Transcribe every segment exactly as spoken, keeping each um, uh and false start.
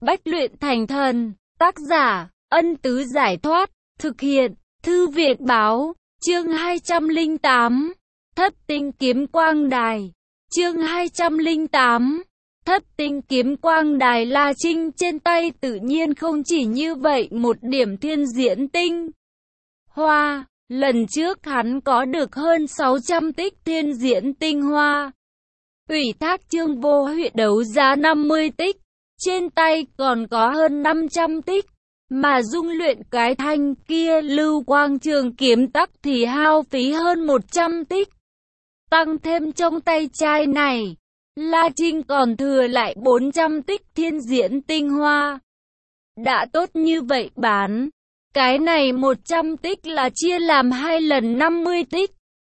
Bách luyện thành thần. Tác giả, Ân Tứ Giải Thoát. Thực hiện, Thư Viện Báo. Chương hai trăm lẻ tám. Thất tinh kiếm quang đài. Chương hai trăm lẻ tám. Thất tinh kiếm quang đài. La Trinh trên tay tự nhiên không chỉ như vậy một điểm thiên diễn tinh hoa. Lần trước hắn có được hơn sáu trăm tích thiên diễn tinh hoa. Ủy thác Trương Vô Huyện đấu giá năm mươi tích. Trên tay còn có hơn năm trăm tích. Mà dung luyện cái thanh kia lưu quang trường kiếm tắc thì hao phí hơn một trăm tích. Tăng thêm trong tay trai này, La Trinh còn thừa lại bốn trăm tích thiên diễn tinh hoa. Đã tốt như vậy bán. Cái này một trăm tích là chia làm hai lần năm mươi tích.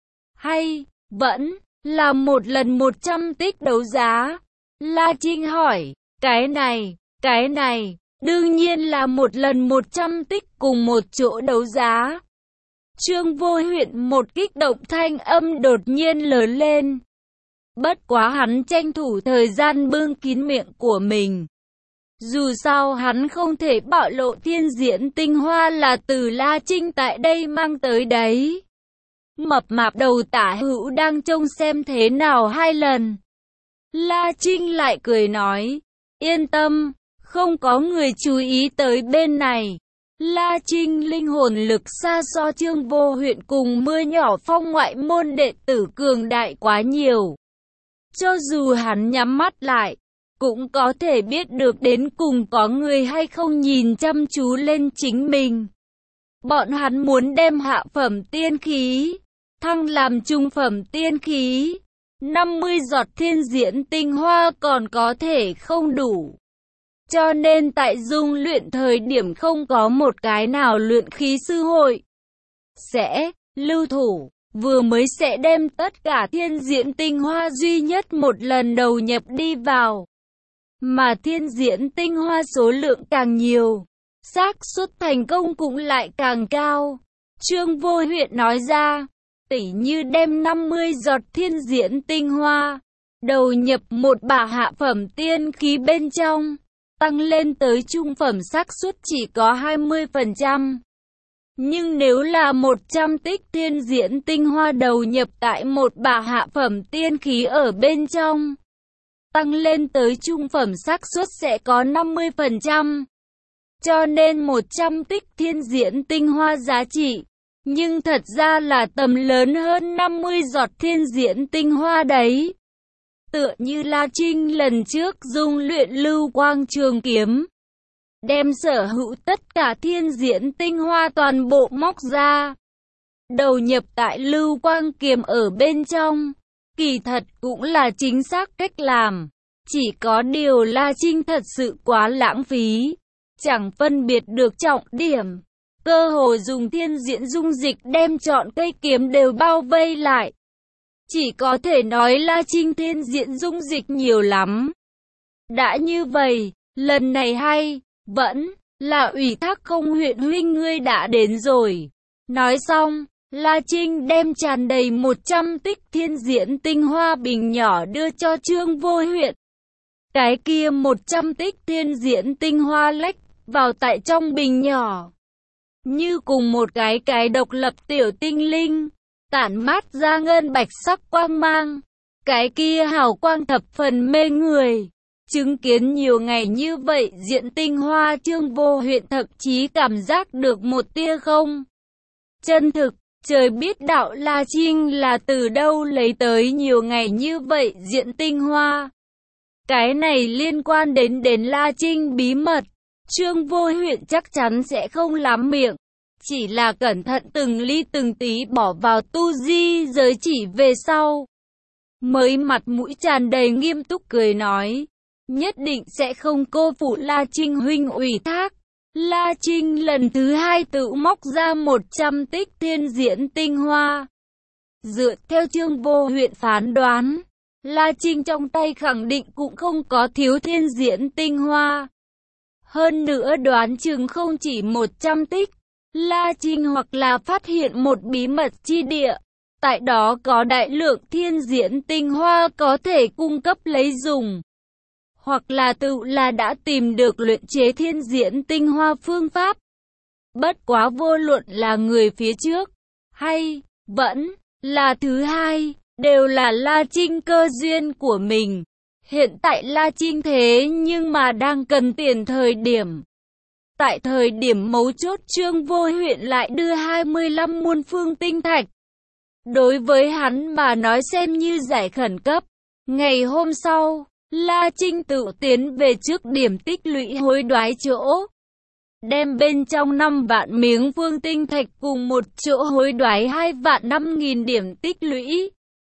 Hay, vẫn là một lần một trăm tích đấu giá? La Trinh hỏi, cái này, cái này, đương nhiên là một lần một trăm tích cùng một chỗ đấu giá. Trương Vô Huyện một kích động thanh âm đột nhiên lớn lên. Bất quá hắn tranh thủ thời gian bưng kín miệng của mình. Dù sao hắn không thể bạo lộ thiên diễn tinh hoa là từ La Trinh tại đây mang tới đấy. Mập mạp đầu tả hữu đang trông xem thế nào hai lần. La Trinh lại cười nói, yên tâm, không có người chú ý tới bên này. La Trinh linh hồn lực xa so Trương Vô Huyện cùng mưa nhỏ phong ngoại môn đệ tử cường đại quá nhiều. Cho dù hắn nhắm mắt lại, cũng có thể biết được đến cùng có người hay không nhìn chăm chú lên chính mình. Bọn hắn muốn đem hạ phẩm tiên khí thăng làm trung phẩm tiên khí. năm mươi giọt thiên diễn tinh hoa còn có thể không đủ. Cho nên tại dung luyện thời điểm không có một cái nào luyện khí sư hội sẽ lưu thủ, vừa mới sẽ đem tất cả thiên diễn tinh hoa duy nhất một lần đầu nhập đi vào. Mà thiên diễn tinh hoa số lượng càng nhiều, xác suất thành công cũng lại càng cao. Trương Vô Huyện nói ra, tỉ như đem năm mươi giọt thiên diễn tinh hoa đầu nhập một bả hạ phẩm tiên khí bên trong, tăng lên tới trung phẩm xác suất chỉ có hai mươi phần trăm. Nhưng nếu là một trăm tích thiên diễn tinh hoa đầu nhập tại một bả hạ phẩm tiên khí ở bên trong, tăng lên tới trung phẩm xác suất sẽ có năm mươi phần trăm. Cho nên một trăm tích thiên diễn tinh hoa giá trị, nhưng thật ra là tầm lớn hơn năm mươi giọt thiên diễn tinh hoa đấy. Tựa như La Trinh lần trước dung luyện lưu quang trường kiếm, đem sở hữu tất cả thiên diễn tinh hoa toàn bộ móc ra, đầu nhập tại lưu quang kiếm ở bên trong. Kỳ thật cũng là chính xác cách làm. Chỉ có điều La Trinh thật sự quá lãng phí, chẳng phân biệt được trọng điểm. Cơ hồ dùng thiên diễn dung dịch đem trọn cây kiếm đều bao vây lại. Chỉ có thể nói La Trinh thiên diễn dung dịch nhiều lắm. Đã như vậy, lần này hay, vẫn là ủy thác không huyện huynh ngươi đã đến rồi. Nói xong, La Trinh đem tràn đầy một trăm tích thiên diễn tinh hoa bình nhỏ đưa cho Trương Vô Huyện. Cái kia một trăm tích thiên diễn tinh hoa lách vào tại trong bình nhỏ, như cùng một cái cái độc lập tiểu tinh linh, tản mát ra ngân bạch sắc quang mang. Cái kia hào quang thập phần mê người. Chứng kiến nhiều ngày như vậy diễn tinh hoa, Trương Vô Huyện thậm chí cảm giác được một tia không chân thực. Trời biết đạo La Trinh là từ đâu lấy tới nhiều ngày như vậy diễn tinh hoa. Cái này liên quan đến đến La Trinh bí mật. Trương Vô Huyện chắc chắn sẽ không lắm miệng, chỉ là cẩn thận từng ly từng tí bỏ vào tu di giới chỉ về sau. Mới mặt mũi tràn đầy nghiêm túc cười nói, nhất định sẽ không cô phụ La Trinh huynh ủy thác. La Trinh lần thứ hai tự móc ra một trăm tích thiên diễn tinh hoa. Dựa theo Trương Vô Huyện phán đoán, La Trinh trong tay khẳng định cũng không có thiếu thiên diễn tinh hoa. Hơn nữa đoán chừng không chỉ một trăm tích. La Trinh hoặc là phát hiện một bí mật chi địa, tại đó có đại lượng thiên diễn tinh hoa có thể cung cấp lấy dùng. hoặc là tự là đã tìm được luyện chế thiên diễn tinh hoa phương pháp. Bất quá vô luận là người phía trước, hay vẫn là thứ hai, đều là La Trinh cơ duyên của mình. Hiện tại La Trinh thế nhưng mà đang cần tiền thời điểm. Tại thời điểm mấu chốt Trương Vô Huyện lại đưa hai mươi lăm muôn phương tinh thạch. Đối với hắn mà nói xem như giải khẩn cấp. Ngày hôm sau, La Trinh tự tiến về trước điểm tích lũy hối đoái chỗ. Đem bên trong năm vạn miếng phương tinh thạch cùng một chỗ hối đoái hai vạn năm nghìn điểm tích lũy.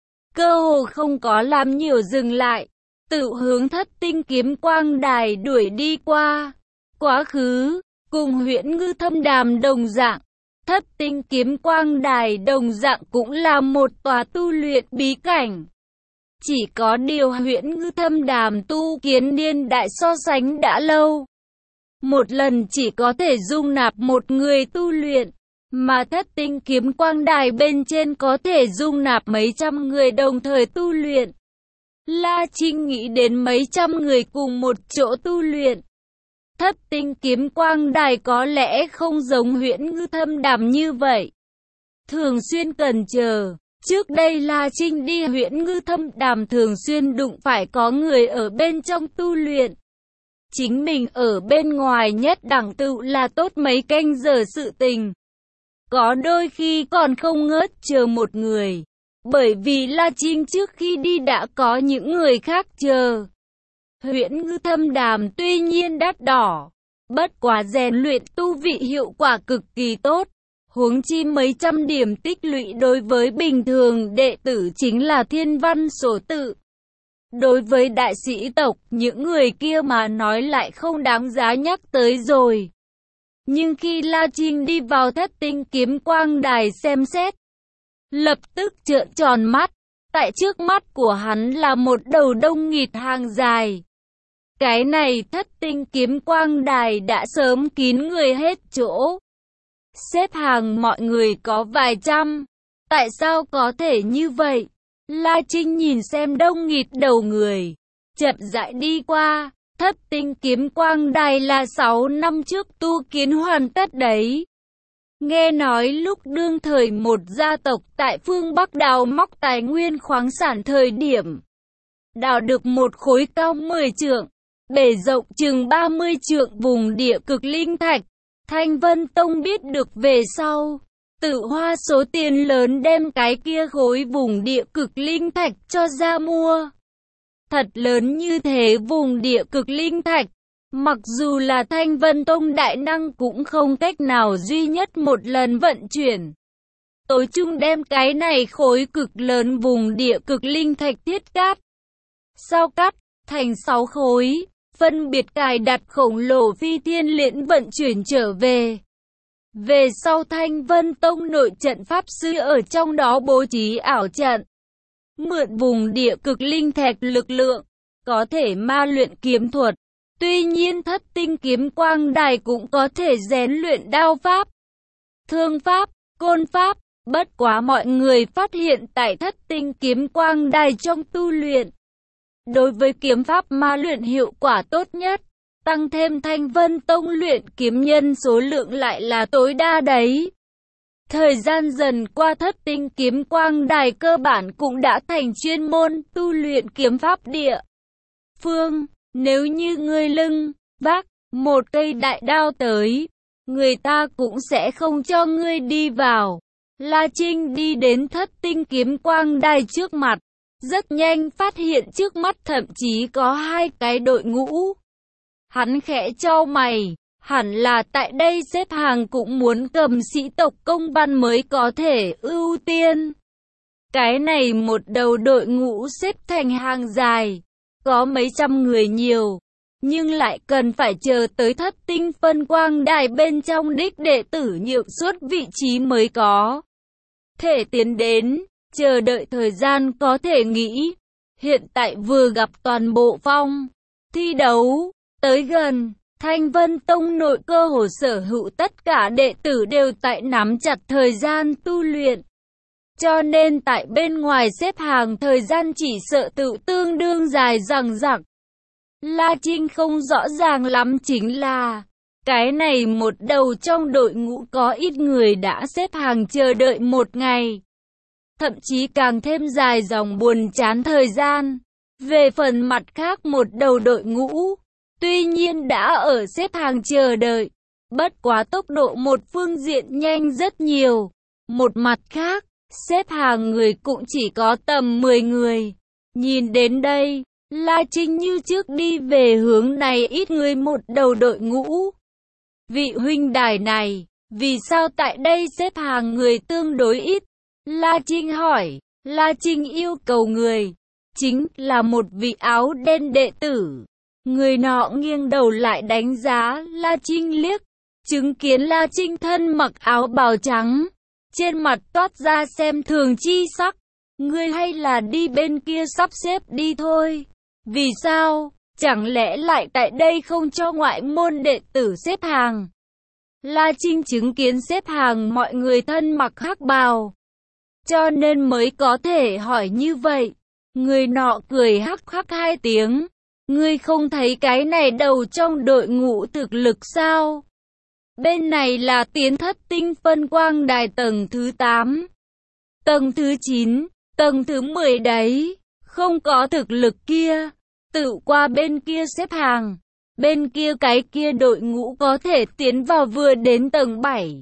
Cơ hồ không có làm nhiều dừng lại, tự hướng Thất Tinh Kiếm Quang Đài đuổi đi qua. Quá khứ, cùng Huyễn Ngư Thâm Đàm đồng dạng, Thất Tinh Kiếm Quang Đài đồng dạng cũng là một tòa tu luyện bí cảnh. Chỉ có điều Huyễn Ngư Thâm Đàm tu kiến niên đại so sánh đã lâu. Một lần chỉ có thể dung nạp một người tu luyện, mà Thất Tinh Kiếm Quang Đài bên trên có thể dung nạp mấy trăm người đồng thời tu luyện. La Trinh nghĩ đến mấy trăm người cùng một chỗ tu luyện. Thất Tinh Kiếm Quang Đài có lẽ không giống Huyễn Ngư Thâm Đàm như vậy. Thường xuyên cần chờ. Trước đây La Trinh đi Huyễn Ngư Thâm Đàm thường xuyên đụng phải có người ở bên trong tu luyện. Chính mình ở bên ngoài nhất đẳng tự là tốt mấy canh giờ sự tình. Có đôi khi còn không ngớt chờ một người. Bởi vì La Trinh trước khi đi đã có những người khác chờ. Huyễn Ngư Thâm Đàm tuy nhiên đắt đỏ, bất quá rèn luyện tu vị hiệu quả cực kỳ tốt. Huống chi mấy trăm điểm tích lũy đối với bình thường đệ tử chính là thiên văn số tự. Đối với đại sĩ tộc, những người kia mà nói lại không đáng giá nhắc tới rồi. Nhưng khi La Trinh đi vào Thất Tinh Kiếm Quang Đài xem xét, lập tức trợn tròn mắt. Tại trước mắt của hắn là một đầu đông nghịt hàng dài. Cái này Thất Tinh Kiếm Quang Đài đã sớm kín người hết chỗ. Xếp hàng mọi người có vài trăm. Tại sao có thể như vậy? La Trinh nhìn xem đông nghịt đầu người, chậm rãi đi qua. Thất Tinh Kiếm Quang Đài là sáu năm trước tu kiến hoàn tất đấy. Nghe nói lúc đương thời một gia tộc tại phương Bắc đào móc tài nguyên khoáng sản thời điểm, đào được một khối cao mười trượng, bề rộng chừng ba mươi trượng vùng địa cực linh thạch. Thanh Vân Tông biết được về sau, tự hoa số tiền lớn đem cái kia khối vùng địa cực linh thạch cho ra mua. Thật lớn như thế vùng địa cực linh thạch, mặc dù là Thanh Vân Tông đại năng cũng không cách nào duy nhất một lần vận chuyển. Tối chung đem cái này khối cực lớn vùng địa cực linh thạch thiết cát. Sau cắt, thành sáu khối, phân biệt cài đặt khổng lồ phi thiên liễn vận chuyển trở về. Về sau Thanh Vân Tông nội trận pháp sư ở trong đó bố trí ảo trận. Mượn vùng địa cực linh thạch lực lượng, có thể ma luyện kiếm thuật. Tuy nhiên Thất Tinh Kiếm Quang Đài cũng có thể rèn luyện đao pháp, thương pháp, côn pháp. Bất quá mọi người phát hiện tại Thất Tinh Kiếm Quang Đài trong tu luyện, đối với kiếm pháp ma luyện hiệu quả tốt nhất. Tăng thêm Thanh Vân Tông luyện kiếm nhân số lượng lại là tối đa đấy. Thời gian dần qua Thất Tinh Kiếm Quang Đài cơ bản cũng đã thành chuyên môn tu luyện kiếm pháp địa phương. Nếu như ngươi lưng vác một cây đại đao tới, người ta cũng sẽ không cho ngươi đi vào. La Trinh đi đến Thất Tinh Kiếm Quang Đài trước mặt, rất nhanh phát hiện trước mắt thậm chí có hai cái đội ngũ. Hắn khẽ chau mày, hẳn là tại đây xếp hàng cũng muốn cầm sĩ tộc công văn mới có thể ưu tiên. Cái này một đầu đội ngũ xếp thành hàng dài, có mấy trăm người nhiều, nhưng lại cần phải chờ tới Thất Tinh phân quang đài bên trong đích đệ tử nhượng suốt vị trí mới có thể tiến đến, chờ đợi thời gian có thể nghĩ. Hiện tại vừa gặp toàn bộ phong thi đấu tới gần, Thanh Vân Tông nội cơ hồ sở hữu tất cả đệ tử đều tại nắm chặt thời gian tu luyện. Cho nên tại bên ngoài xếp hàng thời gian chỉ sợ tự tương đương dài dằng dặc. La Trinh không rõ ràng lắm chính là cái này một đầu trong đội ngũ có ít người đã xếp hàng chờ đợi một ngày. Thậm chí càng thêm dài dòng buồn chán thời gian. Về phần mặt khác một đầu đội ngũ, tuy nhiên đã ở xếp hàng chờ đợi, bất quá tốc độ một phương diện nhanh rất nhiều. Một mặt khác, xếp hàng người cũng chỉ có tầm mười người. Nhìn đến đây, La Trinh như trước đi về hướng này ít người một đầu đội ngũ. Vị huynh đài này, vì sao tại đây xếp hàng người tương đối ít? La Trinh hỏi. La Trinh yêu cầu người, chính là một vị áo đen đệ tử. Người nọ nghiêng đầu lại đánh giá La Trinh liếc, chứng kiến La Trinh thân mặc áo bào trắng, trên mặt toát ra xem thường chi sắc. Ngươi hay là đi bên kia sắp xếp đi thôi. Vì sao? Chẳng lẽ lại tại đây không cho ngoại môn đệ tử xếp hàng? La Trinh chứng kiến xếp hàng mọi người thân mặc hắc bào, cho nên mới có thể hỏi như vậy. Người nọ cười hắc hắc hai tiếng. Ngươi không thấy cái này đầu trong đội ngũ thực lực sao? Bên này là tiến thất tinh phân quang đài tầng thứ tám. Tầng thứ chín, tầng thứ mười đấy. Không có thực lực kia, tự qua bên kia xếp hàng. Bên kia cái kia đội ngũ có thể tiến vào vừa đến tầng bảy.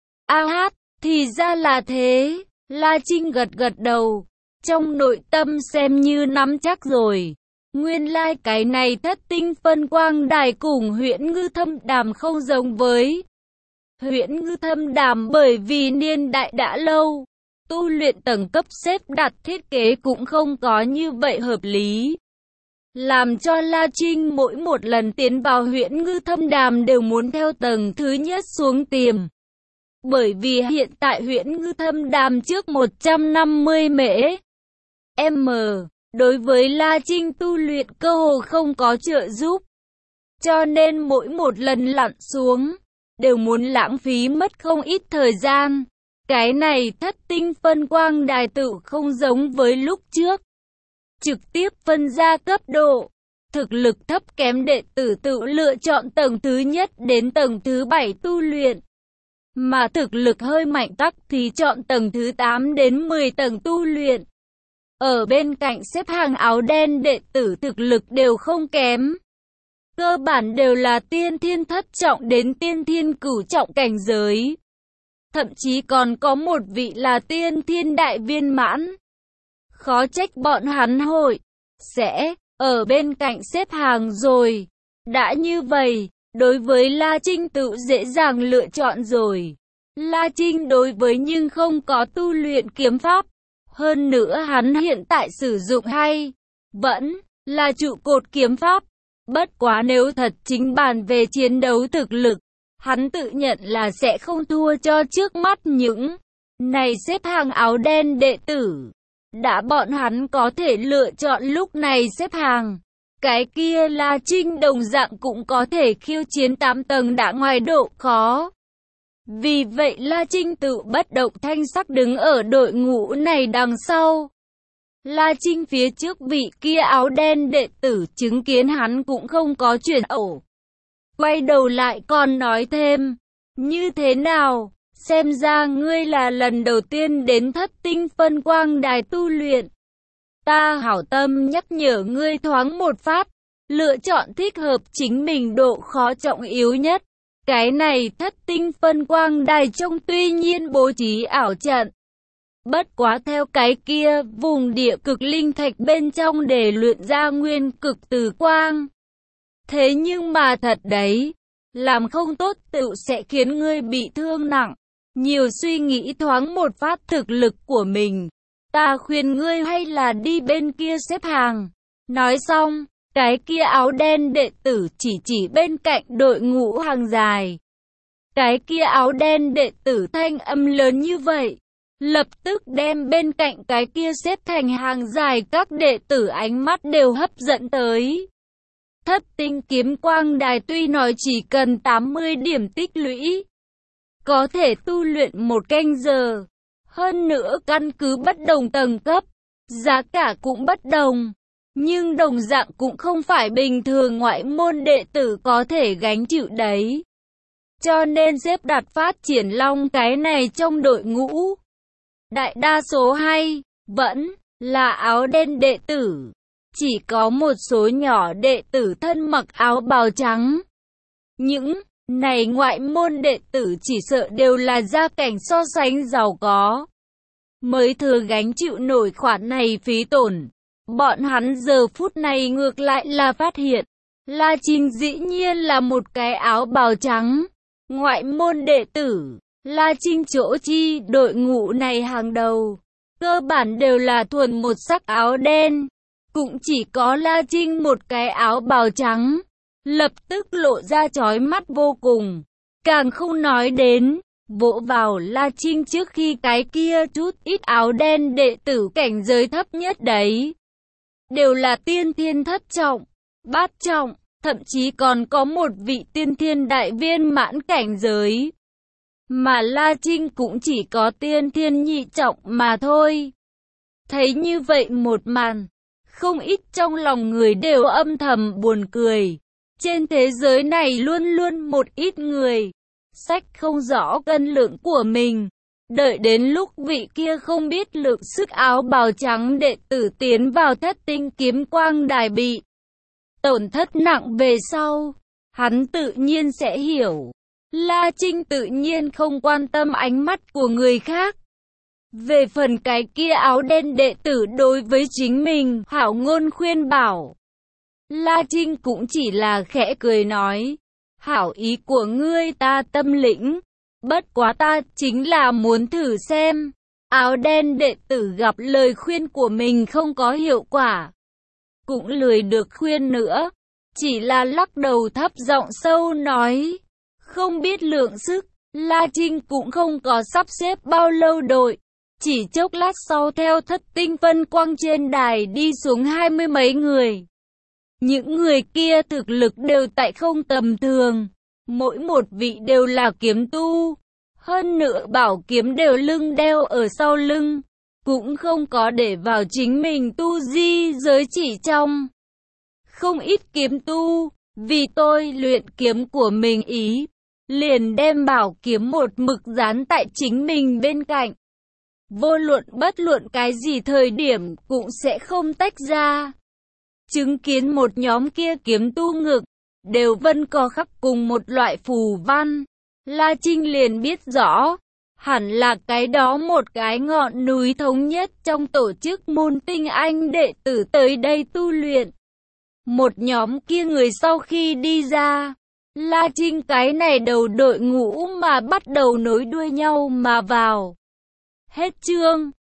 A hát, thì ra là thế. La Trinh gật gật đầu, trong nội tâm xem như nắm chắc rồi. Nguyên lai like cái này thất tinh phân quang đài cùng Huyễn Ngư Thâm Đàm không giống với Huyễn Ngư Thâm Đàm, bởi vì niên đại đã lâu, tu luyện tầng cấp xếp đặt thiết kế cũng không có như vậy hợp lý. Làm cho La Trinh mỗi một lần tiến vào Huyễn Ngư Thâm Đàm đều muốn theo tầng thứ nhất xuống tìm. Bởi vì hiện tại Huyễn Ngư Thâm Đàm trước một trăm năm mươi mễ M, đối với La Trinh tu luyện cơ hồ không có trợ giúp. Cho nên mỗi một lần lặn xuống, đều muốn lãng phí mất không ít thời gian. Cái này thất tinh phân quang đài tự không giống với lúc trước. Trực tiếp phân ra cấp độ, thực lực thấp kém đệ tử tự lựa chọn tầng thứ nhất đến tầng thứ bảy tu luyện. Mà thực lực hơi mạnh tắc thì chọn tầng thứ tám đến mười tầng tu luyện. Ở bên cạnh xếp hàng áo đen đệ tử thực lực đều không kém. Cơ bản đều là tiên thiên thất trọng đến tiên thiên cửu trọng cảnh giới. Thậm chí còn có một vị là tiên thiên đại viên mãn. Khó trách bọn hắn hội sẽ ở bên cạnh xếp hàng rồi. Đã như vậy, đối với La Trinh tự dễ dàng lựa chọn rồi. La Trinh đối với nhưng không có tu luyện kiếm pháp. Hơn nữa hắn hiện tại sử dụng hay vẫn là trụ cột kiếm pháp. Bất quá nếu thật chính bàn về chiến đấu thực lực, hắn tự nhận là sẽ không thua cho trước mắt những này xếp hàng áo đen đệ tử. Đã bọn hắn có thể lựa chọn lúc này xếp hàng, cái kia La Trinh đồng dạng cũng có thể khiêu chiến tám tầng đã ngoài độ khó. Vì vậy La Trinh tự bất động thanh sắc đứng ở đội ngũ này đằng sau. La Trinh phía trước vị kia áo đen đệ tử chứng kiến hắn cũng không có chuyển ẩu. Quay đầu lại còn nói thêm, như thế nào, xem ra ngươi là lần đầu tiên đến thất tinh phân quang đài tu luyện. Ta hảo tâm nhắc nhở ngươi thoáng một phát, lựa chọn thích hợp chính mình độ khó trọng yếu nhất. Cái này thất tinh phân quang đài trong tuy nhiên bố trí ảo trận. Bất quá theo cái kia, vùng địa cực linh thạch bên trong để luyện ra nguyên cực từ quang. Thế nhưng mà thật đấy, làm không tốt tự sẽ khiến ngươi bị thương nặng. Nhiều suy nghĩ thoáng một phát thực lực của mình. Ta khuyên ngươi hay là đi bên kia xếp hàng. Nói xong, cái kia áo đen đệ tử chỉ chỉ bên cạnh đội ngũ hàng dài. Cái kia áo đen đệ tử thanh âm lớn như vậy, lập tức đem bên cạnh cái kia xếp thành hàng dài các đệ tử ánh mắt đều hấp dẫn tới. Thất tinh kiếm quang đài tuy nói chỉ cần tám mươi điểm tích lũy, có thể tu luyện một canh giờ. Hơn nữa căn cứ bất đồng tầng cấp, giá cả cũng bất đồng. Nhưng đồng dạng cũng không phải bình thường ngoại môn đệ tử có thể gánh chịu đấy. Cho nên xếp đặt phát triển long cái này trong đội ngũ. Đại đa số hay, vẫn, là áo đen đệ tử. Chỉ có một số nhỏ đệ tử thân mặc áo bào trắng. Những này ngoại môn đệ tử chỉ sợ đều là gia cảnh so sánh giàu có. Mới thừa gánh chịu nổi khoản này phí tổn. Bọn hắn giờ phút này ngược lại là phát hiện. La Trinh dĩ nhiên là một cái áo bào trắng. Ngoại môn đệ tử, La Trinh chỗ chi đội ngũ này hàng đầu. Cơ bản đều là thuần một sắc áo đen. Cũng chỉ có La Trinh một cái áo bào trắng. Lập tức lộ ra chói mắt vô cùng. Càng không nói đến, vỗ vào La Trinh trước khi cái kia chút ít áo đen đệ tử cảnh giới thấp nhất đấy. Đều là tiên thiên thất trọng, bát trọng, thậm chí còn có một vị tiên thiên đại viên mãn cảnh giới. Mà La Trinh cũng chỉ có tiên thiên nhị trọng mà thôi. Thấy như vậy một màn, không ít trong lòng người đều âm thầm buồn cười. Trên thế giới này luôn luôn một ít người, sách không rõ cân lượng của mình. Đợi đến lúc vị kia không biết lượng sức áo bào trắng đệ tử tiến vào thất tinh kiếm quang đài bị tổn thất nặng về sau, hắn tự nhiên sẽ hiểu. La Trinh tự nhiên không quan tâm ánh mắt của người khác. Về phần cái kia áo đen đệ tử đối với chính mình, hảo ngôn khuyên bảo. La Trinh cũng chỉ là khẽ cười nói, hảo ý của ngươi ta tâm lĩnh, bất quá ta chính là muốn thử xem. Áo đen đệ tử gặp lời khuyên của mình không có hiệu quả, cũng lười được khuyên nữa, chỉ là lắc đầu thấp giọng sâu nói, không biết lượng sức. La Trinh cũng không có sắp xếp bao lâu đội, chỉ chốc lát sau theo thất tinh phân quang trên đài đi xuống hai mươi mấy người. Những người kia thực lực đều tại không tầm thường, mỗi một vị đều là kiếm tu, hơn nữa bảo kiếm đều lưng đeo ở sau lưng, cũng không có để vào chính mình tu di giới chỉ trong. Không ít kiếm tu, vì tôi luyện kiếm của mình ý, liền đem bảo kiếm một mực dán tại chính mình bên cạnh. Vô luận bất luận cái gì thời điểm cũng sẽ không tách ra. Chứng kiến một nhóm kia kiếm tu ngực, đều vân có khắc cùng một loại phù văn. La Trinh liền biết rõ, hẳn là cái đó một cái ngọn núi thống nhất trong tổ chức môn tinh anh đệ tử tới đây tu luyện. Một nhóm kia người sau khi đi ra, La Trinh cái này đầu đội ngũ mà bắt đầu nối đuôi nhau mà vào. Hết chương.